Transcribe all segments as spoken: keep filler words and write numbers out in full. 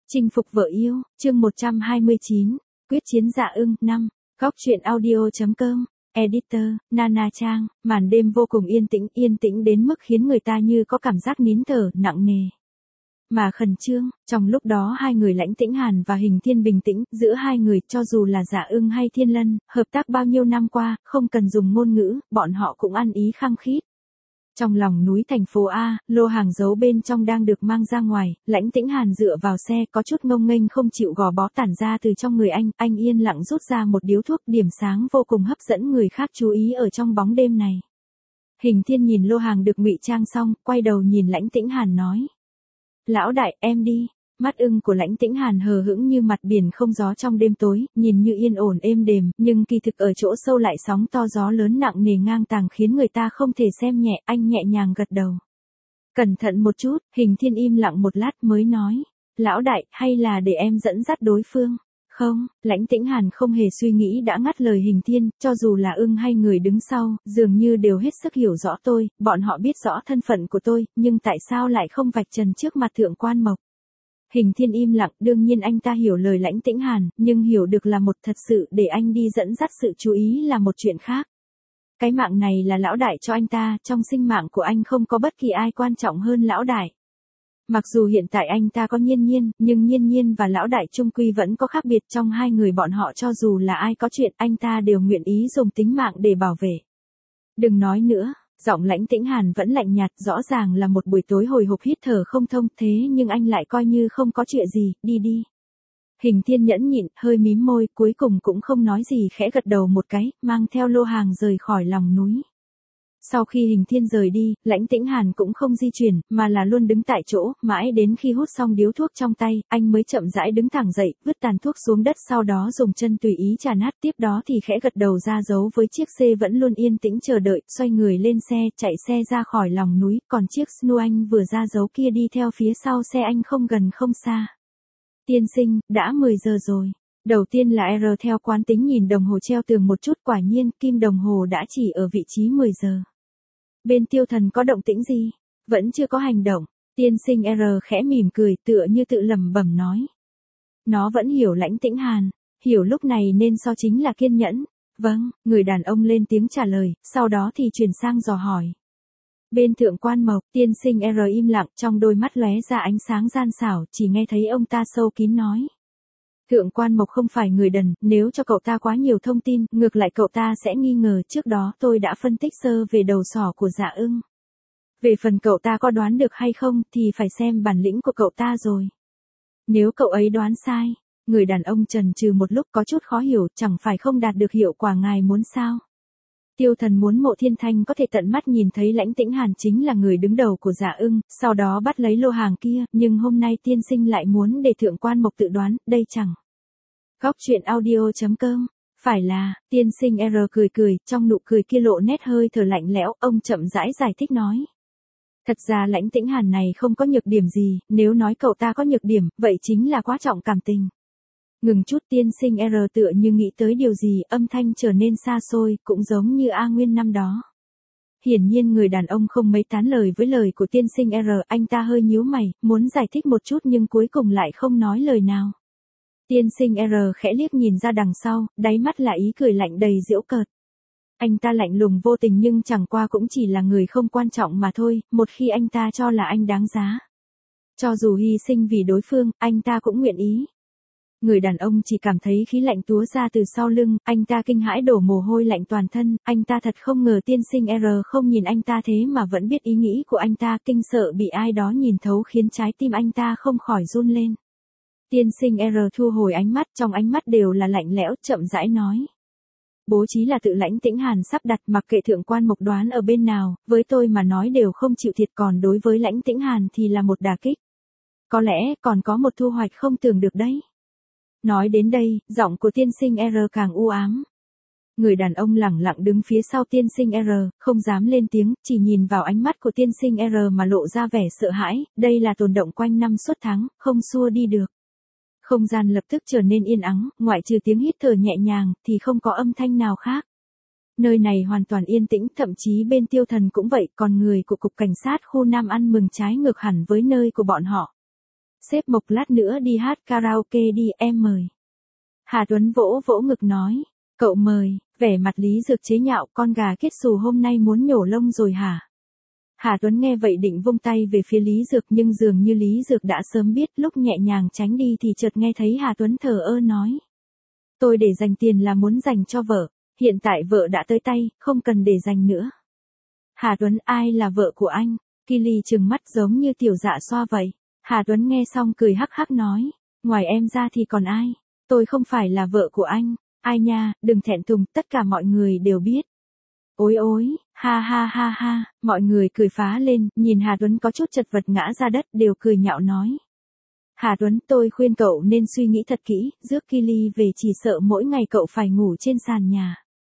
Chinh phục vợ yêu, chương một trăm hai mươi chín, quyết chiến Dạ Ưng, năm, góc truyện audio.com, editor, Nana Trang, màn đêm vô cùng yên tĩnh, yên tĩnh đến mức khiến người ta như có cảm giác nín thở, nặng nề. Mà khẩn trương, trong lúc đó hai người Lãnh Tĩnh Hàn và Hình Thiên bình tĩnh, giữa hai người cho dù là Dạ Ưng hay Thiên Lân, hợp tác bao nhiêu năm qua, không cần dùng ngôn ngữ, bọn họ cũng ăn ý khăng khít. Trong lòng núi thành phố A, lô hàng giấu bên trong đang được mang ra ngoài, Lãnh Tĩnh Hàn dựa vào xe có chút ngông nghênh không chịu gò bó tản ra từ trong người anh, anh yên lặng rút ra một điếu thuốc điểm sáng vô cùng hấp dẫn người khác chú ý ở trong bóng đêm này. Hình Thiên nhìn lô hàng được ngụy trang xong, quay đầu nhìn Lãnh Tĩnh Hàn nói. Lão đại, em đi. Mắt ưng của Lãnh Tĩnh Hàn hờ hững như mặt biển không gió trong đêm tối, nhìn như yên ổn êm đềm, nhưng kỳ thực ở chỗ sâu lại sóng to gió lớn nặng nề ngang tàng khiến người ta không thể xem nhẹ, anh nhẹ nhàng gật đầu. Cẩn thận một chút, Hình Thiên im lặng một lát mới nói. Lão đại, hay là để em dẫn dắt đối phương? Không, Lãnh Tĩnh Hàn không hề suy nghĩ đã ngắt lời Hình Thiên, cho dù là ưng hay người đứng sau, dường như đều hết sức hiểu rõ tôi, bọn họ biết rõ thân phận của tôi, nhưng tại sao lại không vạch trần trước mặt Thượng Quan Mộc? Hình Thiên im lặng, đương nhiên anh ta hiểu lời Lãnh Tĩnh Hàn, nhưng hiểu được là một thật sự để anh đi dẫn dắt sự chú ý là một chuyện khác. Cái mạng này là lão đại cho anh ta, trong sinh mạng của anh không có bất kỳ ai quan trọng hơn lão đại. Mặc dù hiện tại anh ta có Nhiên Nhiên, nhưng Nhiên Nhiên và lão đại chung quy vẫn có khác biệt trong hai người bọn họ, cho dù là ai có chuyện anh ta đều nguyện ý dùng tính mạng để bảo vệ. Đừng nói nữa. Giọng Lãnh Tĩnh Hàn vẫn lạnh nhạt, rõ ràng là một buổi tối hồi hộp hít thở không thông, thế nhưng anh lại coi như không có chuyện gì, đi đi. Hình Thiên nhẫn nhịn, hơi mím môi, cuối cùng cũng không nói gì, khẽ gật đầu một cái, mang theo lô hàng rời khỏi lòng núi. Sau khi Hình Thiên rời đi, Lãnh Tĩnh Hàn cũng không di chuyển, mà là luôn đứng tại chỗ, mãi đến khi hút xong điếu thuốc trong tay, anh mới chậm rãi đứng thẳng dậy, vứt tàn thuốc xuống đất, sau đó dùng chân tùy ý chà nát, tiếp đó thì khẽ gật đầu ra dấu với chiếc xe vẫn luôn yên tĩnh chờ đợi, xoay người lên xe, chạy xe ra khỏi lòng núi, còn chiếc Snu anh vừa ra dấu kia đi theo phía sau xe anh không gần không xa. Tiên sinh, đã mười giờ rồi. Đầu tiên là R theo quán tính nhìn đồng hồ treo tường một chút, quả nhiên, kim đồng hồ đã chỉ ở vị trí mười giờ. Bên Tiêu Thần có động tĩnh gì? Vẫn chưa có hành động. Tiên sinh R khẽ mỉm cười, tựa như tự lẩm bẩm nói. Nó vẫn hiểu Lãnh Tĩnh Hàn, hiểu lúc này nên so chính là kiên nhẫn. Vâng, người đàn ông lên tiếng trả lời, sau đó thì chuyển sang dò hỏi. Bên Thượng Quan Mộc, tiên sinh R im lặng, trong đôi mắt lóe ra ánh sáng gian xảo, chỉ nghe thấy ông ta sâu kín nói. Thượng Quan Mộc không phải người đần, nếu cho cậu ta quá nhiều thông tin, ngược lại cậu ta sẽ nghi ngờ, trước đó tôi đã phân tích sơ về đầu sỏ của Dạ Ưng. Về phần cậu ta có đoán được hay không thì phải xem bản lĩnh của cậu ta rồi. Nếu cậu ấy đoán sai, người đàn ông chần chừ một lúc có chút khó hiểu, chẳng phải không đạt được hiệu quả ngài muốn sao? Tiêu Thần muốn Mộ Thiên Thanh có thể tận mắt nhìn thấy Lãnh Tĩnh Hàn chính là người đứng đầu của Dạ Ưng, sau đó bắt lấy lô hàng kia, nhưng hôm nay tiên sinh lại muốn để Thượng Quan Mộc tự đoán, đây chẳng. Góc truyện audio.com, phải là, tiên sinh R cười cười, trong nụ cười kia lộ nét hơi thở lạnh lẽo, ông chậm rãi giải thích nói. Thật ra Lãnh Tĩnh Hàn này không có nhược điểm gì, nếu nói cậu ta có nhược điểm, vậy chính là quá trọng cảm tình. Ngừng chút, tiên sinh R tựa như nghĩ tới điều gì, âm thanh trở nên xa xôi, cũng giống như A Nguyên năm đó. Hiển nhiên người đàn ông không mấy tán lời với lời của tiên sinh R, anh ta hơi nhíu mày, muốn giải thích một chút nhưng cuối cùng lại không nói lời nào. Tiên sinh R khẽ liếc nhìn ra đằng sau, đáy mắt là ý cười lạnh đầy giễu cợt. Anh ta lạnh lùng vô tình nhưng chẳng qua cũng chỉ là người không quan trọng mà thôi, một khi anh ta cho là anh đáng giá. Cho dù hy sinh vì đối phương, anh ta cũng nguyện ý. Người đàn ông chỉ cảm thấy khí lạnh túa ra từ sau lưng, anh ta kinh hãi đổ mồ hôi lạnh toàn thân, anh ta thật không ngờ tiên sinh R không nhìn anh ta thế mà vẫn biết ý nghĩ của anh ta, kinh sợ bị ai đó nhìn thấu khiến trái tim anh ta không khỏi run lên. Tiên sinh R thu hồi ánh mắt, trong ánh mắt đều là lạnh lẽo, chậm rãi nói. Bố trí là tự Lãnh Tĩnh Hàn sắp đặt, mặc kệ Thượng Quan Mộc đoán ở bên nào, với tôi mà nói đều không chịu thiệt, còn đối với Lãnh Tĩnh Hàn thì là một đả kích. Có lẽ còn có một thu hoạch không tưởng được đấy. Nói đến đây, giọng của tiên sinh R càng u ám. Người đàn ông lẳng lặng đứng phía sau tiên sinh R, không dám lên tiếng, chỉ nhìn vào ánh mắt của tiên sinh R mà lộ ra vẻ sợ hãi, đây là tồn động quanh năm suốt tháng, không xua đi được. Không gian lập tức trở nên yên ắng, ngoại trừ tiếng hít thở nhẹ nhàng, thì không có âm thanh nào khác. Nơi này hoàn toàn yên tĩnh, thậm chí bên Tiêu Thần cũng vậy, còn người của Cục Cảnh sát khu Nam ăn mừng trái ngược hẳn với nơi của bọn họ. Sếp Mộc lát nữa đi hát karaoke đi, em mời. Hà Tuấn vỗ vỗ ngực nói, cậu mời, vẻ mặt Lý Dược chế nhạo, con gà kết xù hôm nay muốn nhổ lông rồi hả? Hà Tuấn nghe vậy định vung tay về phía Lý Dược nhưng dường như Lý Dược đã sớm biết, lúc nhẹ nhàng tránh đi thì chợt nghe thấy Hà Tuấn thờ ơ nói. Tôi để dành tiền là muốn dành cho vợ, hiện tại vợ đã tới tay, không cần để dành nữa. Hà Tuấn, ai là vợ của anh? Kylie trừng mắt giống như tiểu dạ xoa vậy. Hà Tuấn nghe xong cười hắc hắc nói, ngoài em ra thì còn ai? Tôi không phải là vợ của anh. Ai nha, đừng thẹn thùng, tất cả mọi người đều biết. Ôi ôi, ha ha ha ha, mọi người cười phá lên, nhìn Hà Tuấn có chút chật vật ngã ra đất đều cười nhạo nói. Hà Tuấn, tôi khuyên cậu nên suy nghĩ thật kỹ, rước Kylie về chỉ sợ mỗi ngày cậu phải ngủ trên sàn nhà.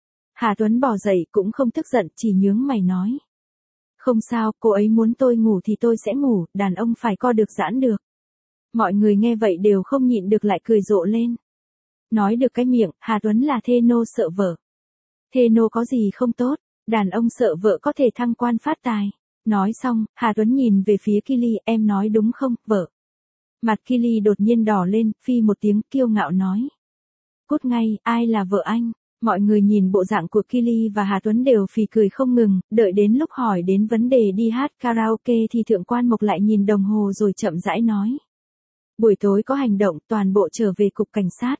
Hà Tuấn bò dậy cũng không tức giận, chỉ nhướng mày nói. Không sao, cô ấy muốn tôi ngủ thì tôi sẽ ngủ, đàn ông phải co được giãn được. Mọi người nghe vậy đều không nhịn được lại cười rộ lên. Nói được cái miệng, Hà Tuấn là thê nô sợ vợ. Thê nô có gì không tốt, đàn ông sợ vợ có thể thăng quan phát tài. Nói xong, Hà Tuấn nhìn về phía Kylie, em nói đúng không, vợ? Mặt Kylie đột nhiên đỏ lên, phi một tiếng kiêu ngạo nói. Cút ngay, ai là vợ anh? Mọi người nhìn bộ dạng của Kylie và Hà Tuấn đều phì cười không ngừng, đợi đến lúc hỏi đến vấn đề đi hát karaoke thì Thượng Quan Mộc lại nhìn đồng hồ rồi chậm rãi nói. Buổi tối có hành động, toàn bộ trở về cục cảnh sát.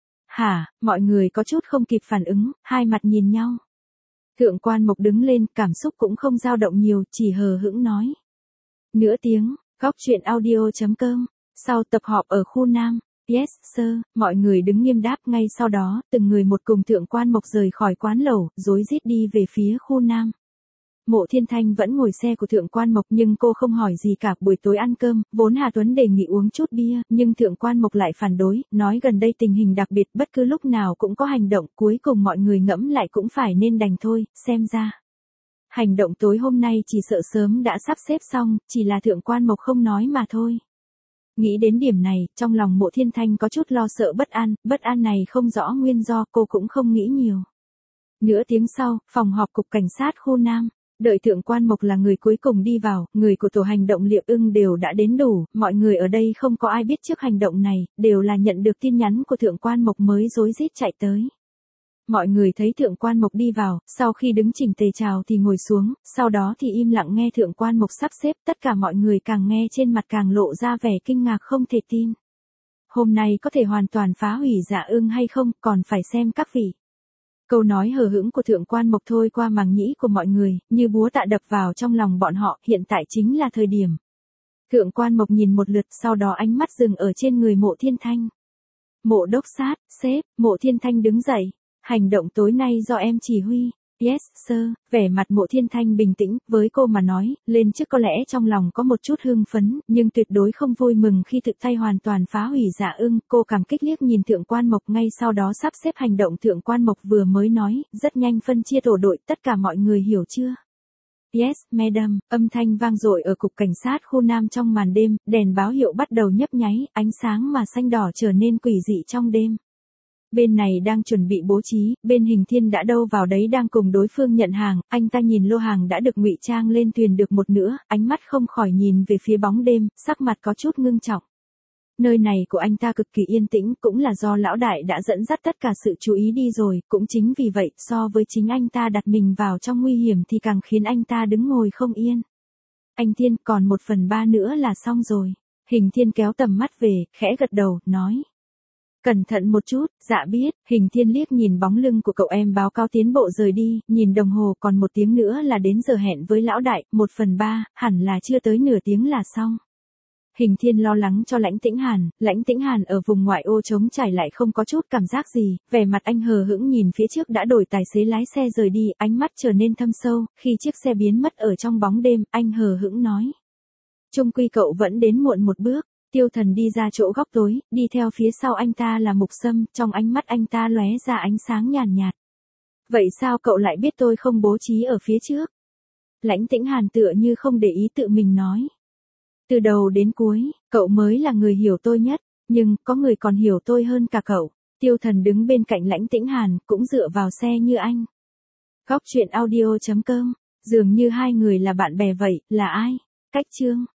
Hả, mọi người có chút không kịp phản ứng, hai mặt nhìn nhau. Thượng Quan Mộc đứng lên, cảm xúc cũng không dao động nhiều, chỉ hờ hững nói. Nửa tiếng, góc truyện audio chấm com, sau tập họp ở khu Nam. Yes, sir, mọi người đứng nghiêm đáp, ngay sau đó, từng người một cùng Thượng Quan Mộc rời khỏi quán lẩu, rối rít đi về phía khu Nam. Mộ Thiên Thanh vẫn ngồi xe của Thượng Quan Mộc nhưng cô không hỏi gì cả. Buổi tối ăn cơm, vốn Hà Tuấn đề nghị uống chút bia, nhưng Thượng Quan Mộc lại phản đối, nói gần đây tình hình đặc biệt, bất cứ lúc nào cũng có hành động, cuối cùng mọi người ngẫm lại cũng phải nên đành thôi, xem ra. Hành động tối hôm nay chỉ sợ sớm đã sắp xếp xong, chỉ là Thượng Quan Mộc không nói mà thôi. Nghĩ đến điểm này, trong lòng Mộ Thiên Thanh có chút lo sợ bất an, bất an này không rõ nguyên do, cô cũng không nghĩ nhiều. Nửa tiếng sau, phòng họp cục cảnh sát khu Nam. Đợi Thượng Quan Mộc là người cuối cùng đi vào, người của tổ hành động Liệp Ưng đều đã đến đủ, mọi người ở đây không có ai biết trước hành động này, đều là nhận được tin nhắn của Thượng Quan Mộc mới rối rít chạy tới. Mọi người thấy Thượng Quan Mộc đi vào, sau khi đứng chỉnh tề chào thì ngồi xuống, sau đó thì im lặng nghe Thượng Quan Mộc sắp xếp, tất cả mọi người càng nghe trên mặt càng lộ ra vẻ kinh ngạc không thể tin. Hôm nay có thể hoàn toàn phá hủy Dạ Ưng hay không, còn phải xem các vị. Câu nói hờ hững của Thượng Quan Mộc thôi qua màng nhĩ của mọi người, như búa tạ đập vào trong lòng bọn họ, hiện tại chính là thời điểm. Thượng Quan Mộc nhìn một lượt, sau đó ánh mắt dừng ở trên người Mộ Thiên Thanh. Mộ đốc sát, sếp, Mộ Thiên Thanh đứng dậy. Hành động tối nay do em chỉ huy. Yes, sir, vẻ mặt Mộ Thiên Thanh bình tĩnh, với cô mà nói, lên trước có lẽ trong lòng có một chút hưng phấn, nhưng tuyệt đối không vui mừng khi thực tay hoàn toàn phá hủy Dạ Ưng. Cô cảm kích liếc nhìn Thượng Quan Mộc, ngay sau đó sắp xếp hành động. Thượng Quan Mộc vừa mới nói, rất nhanh phân chia tổ đội, tất cả mọi người hiểu chưa? Yes, madam, âm thanh vang dội ở cục cảnh sát khu Nam trong màn đêm, đèn báo hiệu bắt đầu nhấp nháy, ánh sáng mà xanh đỏ trở nên quỷ dị trong đêm. Bên này đang chuẩn bị bố trí, bên Hình Thiên đã đâu vào đấy đang cùng đối phương nhận hàng, anh ta nhìn lô hàng đã được ngụy trang lên thuyền được một nửa, ánh mắt không khỏi nhìn về phía bóng đêm, sắc mặt có chút ngưng trọng. Nơi này của anh ta cực kỳ yên tĩnh, cũng là do lão đại đã dẫn dắt tất cả sự chú ý đi rồi, cũng chính vì vậy, so với chính anh ta đặt mình vào trong nguy hiểm thì càng khiến anh ta đứng ngồi không yên. Anh Thiên, còn một phần ba nữa là xong rồi. Hình Thiên kéo tầm mắt về, khẽ gật đầu, nói. Cẩn thận một chút, dạ biết. Hình Thiên liếc nhìn bóng lưng của cậu em báo cáo tiến bộ rời đi, nhìn đồng hồ còn một tiếng nữa là đến giờ hẹn với lão đại, một phần ba, hẳn là chưa tới nửa tiếng là xong. Hình Thiên lo lắng cho Lãnh Tĩnh Hàn, Lãnh Tĩnh Hàn ở vùng ngoại ô trống trải lại không có chút cảm giác gì, vẻ mặt anh hờ hững nhìn phía trước đã đổi tài xế lái xe rời đi, ánh mắt trở nên thâm sâu, khi chiếc xe biến mất ở trong bóng đêm, anh hờ hững nói. Chung quy cậu vẫn đến muộn một bước. Tiêu Thần đi ra chỗ góc tối, đi theo phía sau anh ta là Mục Sâm, trong ánh mắt anh ta lóe ra ánh sáng nhàn nhạt, nhạt. Vậy sao cậu lại biết tôi không bố trí ở phía trước? Lãnh Tĩnh Hàn tựa như không để ý tự mình nói. Từ đầu đến cuối, cậu mới là người hiểu tôi nhất, nhưng có người còn hiểu tôi hơn cả cậu. Tiêu Thần đứng bên cạnh Lãnh Tĩnh Hàn, cũng dựa vào xe như anh. Góc truyện audio chấm com, dường như hai người là bạn bè vậy, là ai? Cách chương